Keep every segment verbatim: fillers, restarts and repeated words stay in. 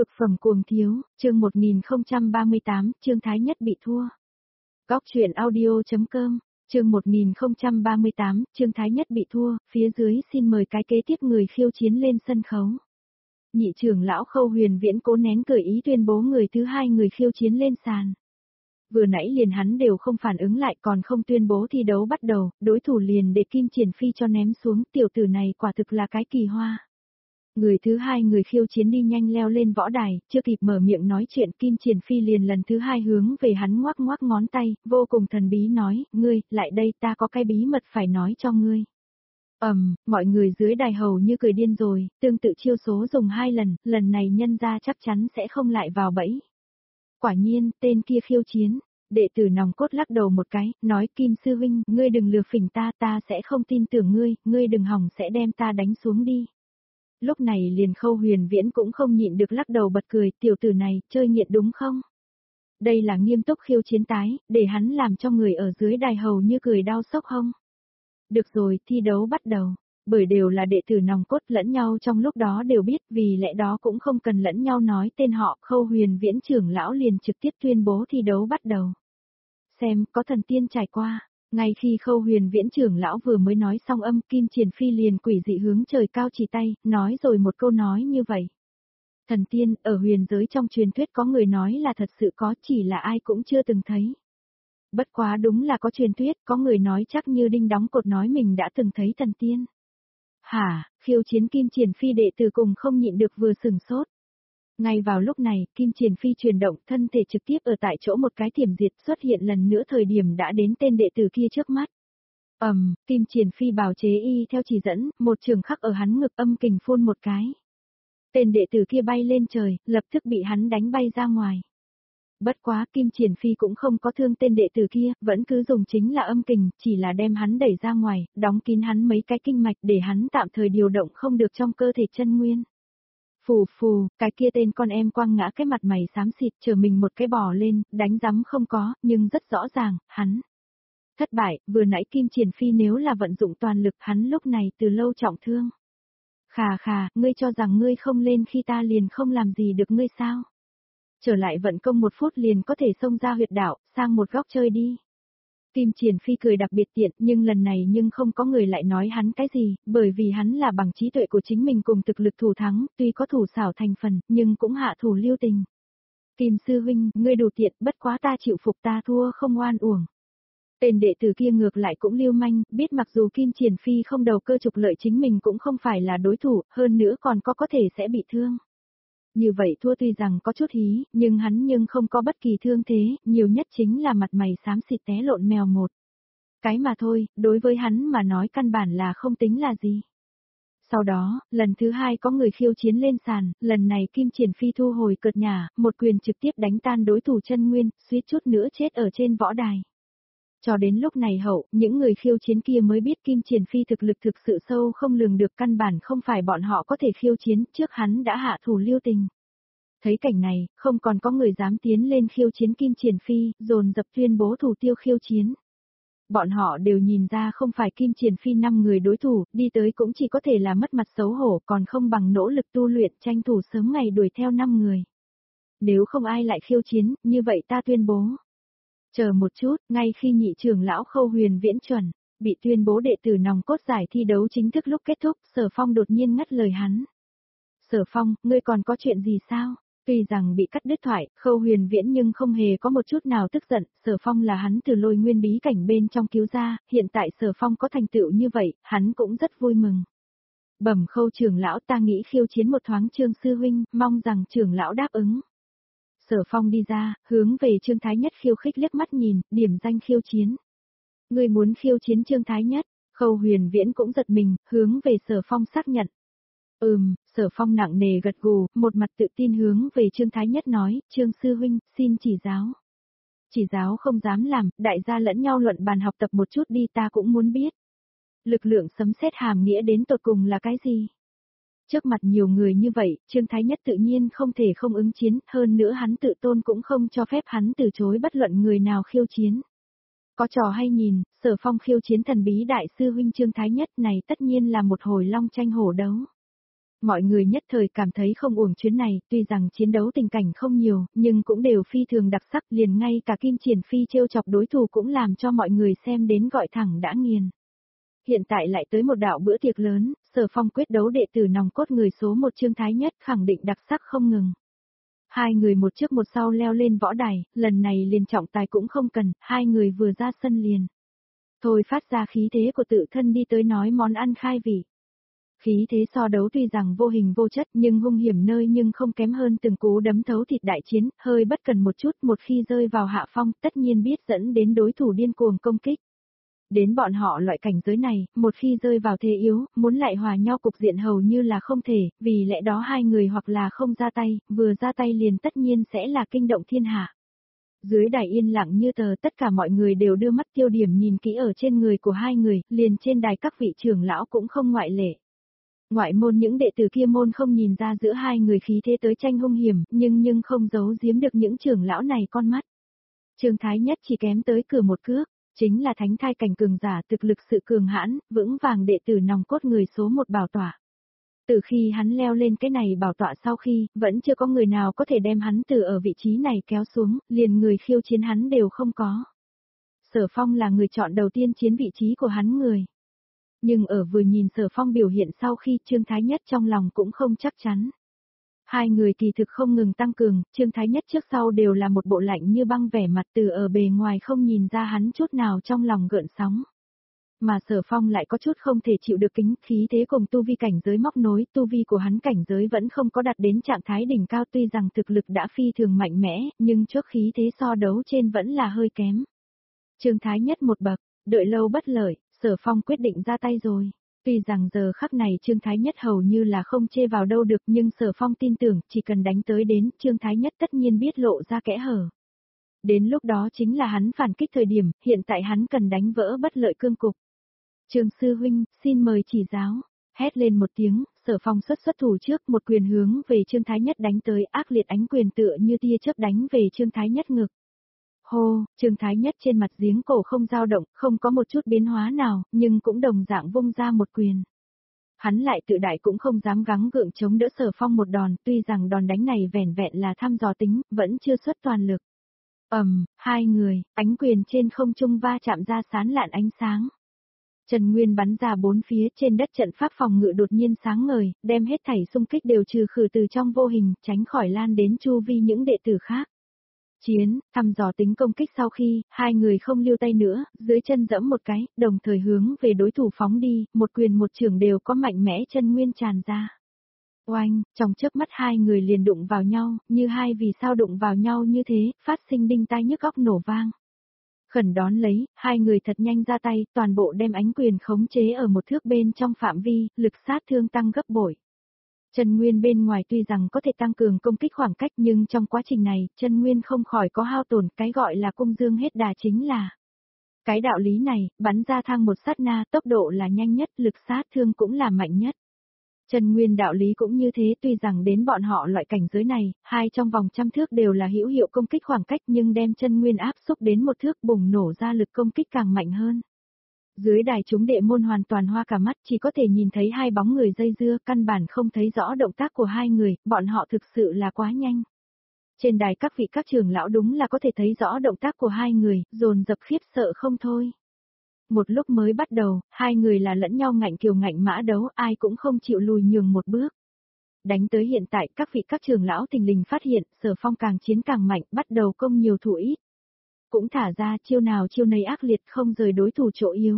Cực phẩm cuồng thiếu, chương một nghìn không trăm ba mươi tám, Trương Thái Nhất bị thua. Góc truyện audio.com, chương một nghìn không trăm ba mươi tám, Trương Thái Nhất bị thua, phía dưới xin mời cái kế tiếp người khiêu chiến lên sân khấu. Nhị trưởng lão Khâu Huyền Viễn cố nén cười ý tuyên bố người thứ hai người khiêu chiến lên sàn. Vừa nãy liền hắn đều không phản ứng lại còn không tuyên bố thi đấu bắt đầu, đối thủ liền để Kim Triển Phi cho ném xuống, tiểu tử này quả thực là cái kỳ hoa. Người thứ hai người khiêu chiến đi nhanh leo lên võ đài, chưa kịp mở miệng nói chuyện Kim Triển Phi liền lần thứ hai hướng về hắn ngoắc ngoắc ngón tay, vô cùng thần bí nói, ngươi, lại đây ta có cái bí mật phải nói cho ngươi. Ầm, um, mọi người dưới đài hầu như cười điên rồi, tương tự chiêu số dùng hai lần, lần này nhân ra chắc chắn sẽ không lại vào bẫy. Quả nhiên, tên kia khiêu chiến, đệ tử nòng cốt lắc đầu một cái, nói Kim sư huynh, ngươi đừng lừa phỉnh ta, ta sẽ không tin tưởng ngươi, ngươi đừng hỏng sẽ đem ta đánh xuống đi. Lúc này liền Khâu Huyền Viễn cũng không nhịn được lắc đầu bật cười, tiểu tử này, chơi nghiện đúng không? Đây là nghiêm túc khiêu chiến tái, để hắn làm cho người ở dưới đài hầu như cười đau sốc hông. Được rồi, thi đấu bắt đầu, bởi đều là đệ tử nòng cốt lẫn nhau trong lúc đó đều biết, vì lẽ đó cũng không cần lẫn nhau nói tên họ, Khâu Huyền Viễn trưởng lão liền trực tiếp tuyên bố thi đấu bắt đầu. Xem, có thần tiên trải qua. Ngay khi Khâu Huyền Viễn trưởng lão vừa mới nói xong âm, Kim Triển Phi liền quỷ dị hướng trời cao chỉ tay, nói rồi một câu nói như vậy. Thần tiên, ở huyền giới trong truyền thuyết có người nói là thật sự có, chỉ là ai cũng chưa từng thấy. Bất quá đúng là có truyền thuyết, có người nói chắc như đinh đóng cột nói mình đã từng thấy thần tiên. Hả, khiêu chiến Kim Triển Phi đệ tử cùng không nhịn được vừa sửng sốt. Ngay vào lúc này, Kim Triển Phi chuyển động thân thể trực tiếp ở tại chỗ một cái tiềm diệt xuất hiện lần nữa thời điểm đã đến tên đệ tử kia trước mắt. Ầm, um, Kim Triển Phi bào chế y theo chỉ dẫn, một trường khắc ở hắn ngực âm kình phun một cái. Tên đệ tử kia bay lên trời, lập tức bị hắn đánh bay ra ngoài. Bất quá Kim Triển Phi cũng không có thương tên đệ tử kia, vẫn cứ dùng chính là âm kình, chỉ là đem hắn đẩy ra ngoài, đóng kín hắn mấy cái kinh mạch để hắn tạm thời điều động không được trong cơ thể chân nguyên. Phù phù, cái kia tên con em quăng ngã cái mặt mày xám xịt chờ mình một cái bò lên, đánh rắm không có, nhưng rất rõ ràng, hắn thất bại, vừa nãy Kim Triển Phi nếu là vận dụng toàn lực hắn lúc này từ lâu trọng thương. Khà khà, ngươi cho rằng ngươi không lên khi ta liền không làm gì được ngươi sao? Trở lại vận công một phút liền có thể xông ra huyệt đạo, sang một góc chơi đi. Kim Triển Phi cười đặc biệt tiện, nhưng lần này nhưng không có người lại nói hắn cái gì, bởi vì hắn là bằng trí tuệ của chính mình cùng thực lực thủ thắng, tuy có thủ xảo thành phần, nhưng cũng hạ thủ lưu tình. Kim sư huynh, ngươi đủ tiện, bất quá ta chịu phục ta thua không oan uổng. Tên đệ tử kia ngược lại cũng lưu manh, biết mặc dù Kim Triển Phi không đầu cơ trục lợi chính mình cũng không phải là đối thủ, hơn nữa còn có có thể sẽ bị thương. Như vậy thua tuy rằng có chút hí, nhưng hắn nhưng không có bất kỳ thương thế, nhiều nhất chính là mặt mày xám xịt té lộn mèo một. Cái mà thôi, đối với hắn mà nói căn bản là không tính là gì. Sau đó, lần thứ hai có người khiêu chiến lên sàn, lần này Kim Triển Phi thu hồi cợt nhả, một quyền trực tiếp đánh tan đối thủ chân nguyên, suýt chút nữa chết ở trên võ đài. Cho đến lúc này hậu, những người khiêu chiến kia mới biết Kim Triển Phi thực lực thực sự sâu không lường được căn bản không phải bọn họ có thể khiêu chiến, trước hắn đã hạ thủ lưu tình. Thấy cảnh này, không còn có người dám tiến lên khiêu chiến Kim Triển Phi, dồn dập tuyên bố thủ tiêu khiêu chiến. Bọn họ đều nhìn ra không phải Kim Triển Phi năm người đối thủ, đi tới cũng chỉ có thể là mất mặt xấu hổ còn không bằng nỗ lực tu luyện tranh thủ sớm ngày đuổi theo năm người. Nếu không ai lại khiêu chiến, như vậy ta tuyên bố. Chờ một chút, ngay khi nhị trưởng lão Khâu Huyền Viễn chuẩn, bị tuyên bố đệ tử nòng cốt giải thi đấu chính thức lúc kết thúc, Sở Phong đột nhiên ngắt lời hắn. Sở Phong, ngươi còn có chuyện gì sao? Tuy rằng bị cắt đứt thoại, Khâu Huyền Viễn nhưng không hề có một chút nào tức giận, Sở Phong là hắn từ Lôi Nguyên bí cảnh bên trong cứu ra, hiện tại Sở Phong có thành tựu như vậy, hắn cũng rất vui mừng. Bẩm Khâu trưởng lão, ta nghĩ khiêu chiến một thoáng Trương sư huynh, mong rằng trưởng lão đáp ứng. Sở Phong đi ra, hướng về Trương Thái Nhất khiêu khích liếc mắt nhìn, điểm danh khiêu chiến. Ngươi muốn khiêu chiến Trương Thái Nhất? Khâu Huyền Viễn cũng giật mình, hướng về Sở Phong xác nhận. Ừm, Sở Phong nặng nề gật gù, một mặt tự tin hướng về Trương Thái Nhất nói, Trương sư huynh, xin chỉ giáo. Chỉ giáo không dám làm, đại gia lẫn nhau luận bàn học tập một chút đi, ta cũng muốn biết. Lực lượng sấm sét hàm nghĩa đến tột cùng là cái gì? Trước mặt nhiều người như vậy, Trương Thái Nhất tự nhiên không thể không ứng chiến, hơn nữa hắn tự tôn cũng không cho phép hắn từ chối bất luận người nào khiêu chiến. Có trò hay nhìn, Sở Phong khiêu chiến thần bí đại sư huynh Trương Thái Nhất này tất nhiên là một hồi long tranh hổ đấu. Mọi người nhất thời cảm thấy không uổng chuyến này, tuy rằng chiến đấu tình cảnh không nhiều, nhưng cũng đều phi thường đặc sắc, liền ngay cả Kim Triển Phi trêu chọc đối thủ cũng làm cho mọi người xem đến gọi thẳng đã nghiền. Hiện tại lại tới một đạo bữa tiệc lớn, Sở Phong quyết đấu đệ tử nòng cốt người số một Trương Thái Nhất khẳng định đặc sắc không ngừng. Hai người một trước một sau leo lên võ đài, lần này liền trọng tài cũng không cần, hai người vừa ra sân liền. Thôi phát ra khí thế của tự thân đi tới nói món ăn khai vị. Khí thế so đấu tuy rằng vô hình vô chất nhưng hung hiểm nơi nhưng không kém hơn từng cú đấm thấu thịt đại chiến, hơi bất cần một chút một khi rơi vào hạ phong tất nhiên biết dẫn đến đối thủ điên cuồng công kích. Đến bọn họ loại cảnh giới này, một khi rơi vào thế yếu, muốn lại hòa nhau cục diện hầu như là không thể, vì lẽ đó hai người hoặc là không ra tay, vừa ra tay liền tất nhiên sẽ là kinh động thiên hạ. Dưới đài yên lặng như tờ tất cả mọi người đều đưa mắt tiêu điểm nhìn kỹ ở trên người của hai người, liền trên đài các vị trưởng lão cũng không ngoại lệ. Ngoại môn những đệ tử kia môn không nhìn ra giữa hai người khí thế tới tranh hung hiểm, nhưng nhưng không giấu giếm được những trưởng lão này con mắt. Trương Thái Nhất chỉ kém tới cửa một cước, chính là thánh thai cảnh cường giả thực lực sự cường hãn, vững vàng đệ tử nòng cốt người số một bảo tọa. Từ khi hắn leo lên cái này bảo tọa sau khi, vẫn chưa có người nào có thể đem hắn từ ở vị trí này kéo xuống, liền người khiêu chiến hắn đều không có. Sở Phong là người chọn đầu tiên chiến vị trí của hắn người. Nhưng ở vừa nhìn Sở Phong biểu hiện sau khi Trương Thái Nhất trong lòng cũng không chắc chắn. Hai người kỳ thực không ngừng tăng cường, Trương Thái Nhất trước sau đều là một bộ lạnh như băng vẻ mặt từ ở bề ngoài không nhìn ra hắn chút nào trong lòng gợn sóng. Mà Sở Phong lại có chút không thể chịu được kính khí thế cùng tu vi cảnh giới móc nối, tu vi của hắn cảnh giới vẫn không có đạt đến trạng thái đỉnh cao tuy rằng thực lực đã phi thường mạnh mẽ, nhưng trước khí thế so đấu trên vẫn là hơi kém. Trương Thái Nhất một bậc, đợi lâu bất lợi, Sở Phong quyết định ra tay rồi. Tuy rằng giờ khắc này Trương Thái Nhất hầu như là không chê vào đâu được nhưng Sở Phong tin tưởng chỉ cần đánh tới đến Trương Thái Nhất tất nhiên biết lộ ra kẽ hở. Đến lúc đó chính là hắn phản kích thời điểm, hiện tại hắn cần đánh vỡ bất lợi cương cục. Trương sư huynh, xin mời chỉ giáo. Hét lên một tiếng, Sở Phong xuất xuất thủ trước một quyền hướng về Trương Thái Nhất đánh tới ác liệt ánh quyền tựa như tia chớp đánh về Trương Thái Nhất ngực. Hô, Trương Thái Nhất trên mặt giếng cổ không dao động, không có một chút biến hóa nào, nhưng cũng đồng dạng vung ra một quyền. Hắn lại tự đại cũng không dám gắng gượng chống đỡ Sở Phong một đòn, tuy rằng đòn đánh này vẻn vẹn là thăm dò tính, vẫn chưa xuất toàn lực. Ầm, um, hai người, ánh quyền trên không trung va chạm ra sán lạn ánh sáng. Trần Nguyên bắn ra bốn phía trên đất trận pháp phòng ngự đột nhiên sáng ngời, đem hết thảy xung kích đều trừ khử từ trong vô hình, tránh khỏi lan đến chu vi những đệ tử khác. Chiến, thăm dò tính công kích sau khi, hai người không lưu tay nữa, dưới chân dẫm một cái, đồng thời hướng về đối thủ phóng đi, một quyền một trường đều có mạnh mẽ chân nguyên tràn ra. Oanh, trong chớp mắt hai người liền đụng vào nhau, như hai vì sao đụng vào nhau như thế, phát sinh đinh tai nhức óc nổ vang. Khẩn đón lấy, hai người thật nhanh ra tay, toàn bộ đem ánh quyền khống chế ở một thước bên trong phạm vi, lực sát thương tăng gấp bội. Chân nguyên bên ngoài tuy rằng có thể tăng cường công kích khoảng cách nhưng trong quá trình này, chân nguyên không khỏi có hao tổn, cái gọi là cung dương hết đà chính là. Cái đạo lý này, bắn ra thang một sát na, tốc độ là nhanh nhất, lực sát thương cũng là mạnh nhất. Chân nguyên đạo lý cũng như thế tuy rằng đến bọn họ loại cảnh giới này, hai trong vòng trăm thước đều là hữu hiệu công kích khoảng cách nhưng đem chân nguyên áp xúc đến một thước bùng nổ ra lực công kích càng mạnh hơn. Dưới đài chúng đệ môn hoàn toàn hoa cả mắt chỉ có thể nhìn thấy hai bóng người dây dưa căn bản không thấy rõ động tác của hai người, bọn họ thực sự là quá nhanh. Trên đài các vị các trưởng lão đúng là có thể thấy rõ động tác của hai người, dồn dập khiếp sợ không thôi. Một lúc mới bắt đầu, hai người là lẫn nhau ngạnh kiều ngạnh mã đấu, ai cũng không chịu lùi nhường một bước. Đánh tới hiện tại, các vị các trưởng lão thình lình phát hiện, Sở Phong càng chiến càng mạnh, bắt đầu công nhiều thủ ít. Cũng thả ra chiêu nào chiêu nấy ác liệt không rời đối thủ chỗ yếu.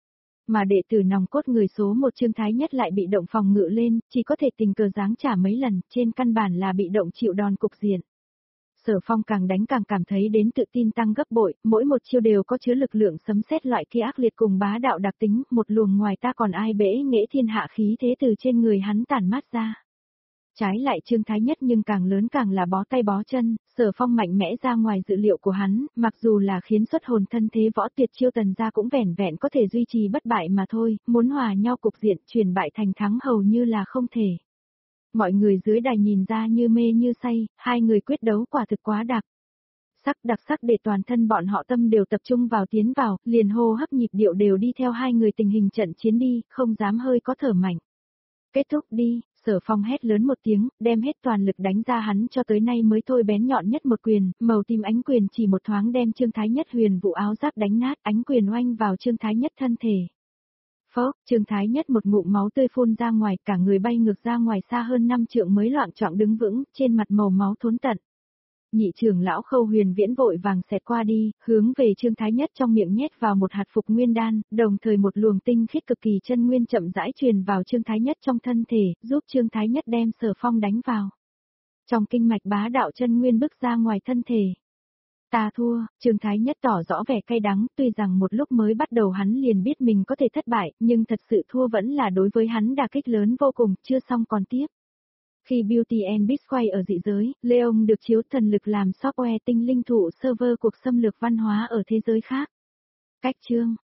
Mà đệ tử nòng cốt người số một Trương Thái Nhất lại bị động phòng ngự lên, chỉ có thể tình cờ giáng trả mấy lần, trên căn bản là bị động chịu đòn cục diện. Sở Phong càng đánh càng cảm thấy đến tự tin tăng gấp bội, mỗi một chiêu đều có chứa lực lượng sấm sét loại kia ác liệt cùng bá đạo đặc tính, một luồng ngoài ta còn ai bể nghệ thiên hạ khí thế từ trên người hắn tản mát ra. Trái lại Trương Thái Nhất nhưng càng lớn càng là bó tay bó chân, Sở Phong mạnh mẽ ra ngoài dự liệu của hắn, mặc dù là khiến xuất hồn thân thế võ tuyệt chiêu tần gia cũng vẻn vẹn có thể duy trì bất bại mà thôi, muốn hòa nhau cục diện chuyển bại thành thắng hầu như là không thể. Mọi người dưới đài nhìn ra như mê như say, hai người quyết đấu quả thực quá đặc. Sắc đặc sắc để toàn thân bọn họ tâm đều tập trung vào tiến vào, liền hô hấp nhịp điệu đều đi theo hai người tình hình trận chiến đi, không dám hơi có thở mạnh. Kết thúc đi, Sở Phong hét lớn một tiếng, đem hết toàn lực đánh ra hắn cho tới nay mới thôi bén nhọn nhất một quyền, màu tím ánh quyền chỉ một thoáng đem Trương Thái Nhất huyền vụ áo giáp đánh nát, ánh quyền oanh vào Trương Thái Nhất thân thể. Phốc, Trương Thái Nhất một ngụm máu tươi phun ra ngoài, cả người bay ngược ra ngoài xa hơn năm trượng mới loạng choạng đứng vững, trên mặt màu máu thốn tận. Nhị trưởng lão Khâu Huyền Viễn vội vàng xẹt qua đi, hướng về Trương Thái Nhất trong miệng nhét vào một hạt phục nguyên đan, đồng thời một luồng tinh khiết cực kỳ chân nguyên chậm rãi truyền vào Trương Thái Nhất trong thân thể, giúp Trương Thái Nhất đem Sở Phong đánh vào. Trong kinh mạch bá đạo chân nguyên bức ra ngoài thân thể. Ta thua, Trương Thái Nhất tỏ rõ vẻ cay đắng, tuy rằng một lúc mới bắt đầu hắn liền biết mình có thể thất bại, nhưng thật sự thua vẫn là đối với hắn đả kích lớn vô cùng, chưa xong còn tiếp. Khi Beauty and Beast quay ở dị giới, Leon được chiếu thần lực làm software tinh linh thụ server cuộc xâm lược văn hóa ở thế giới khác. Cách chương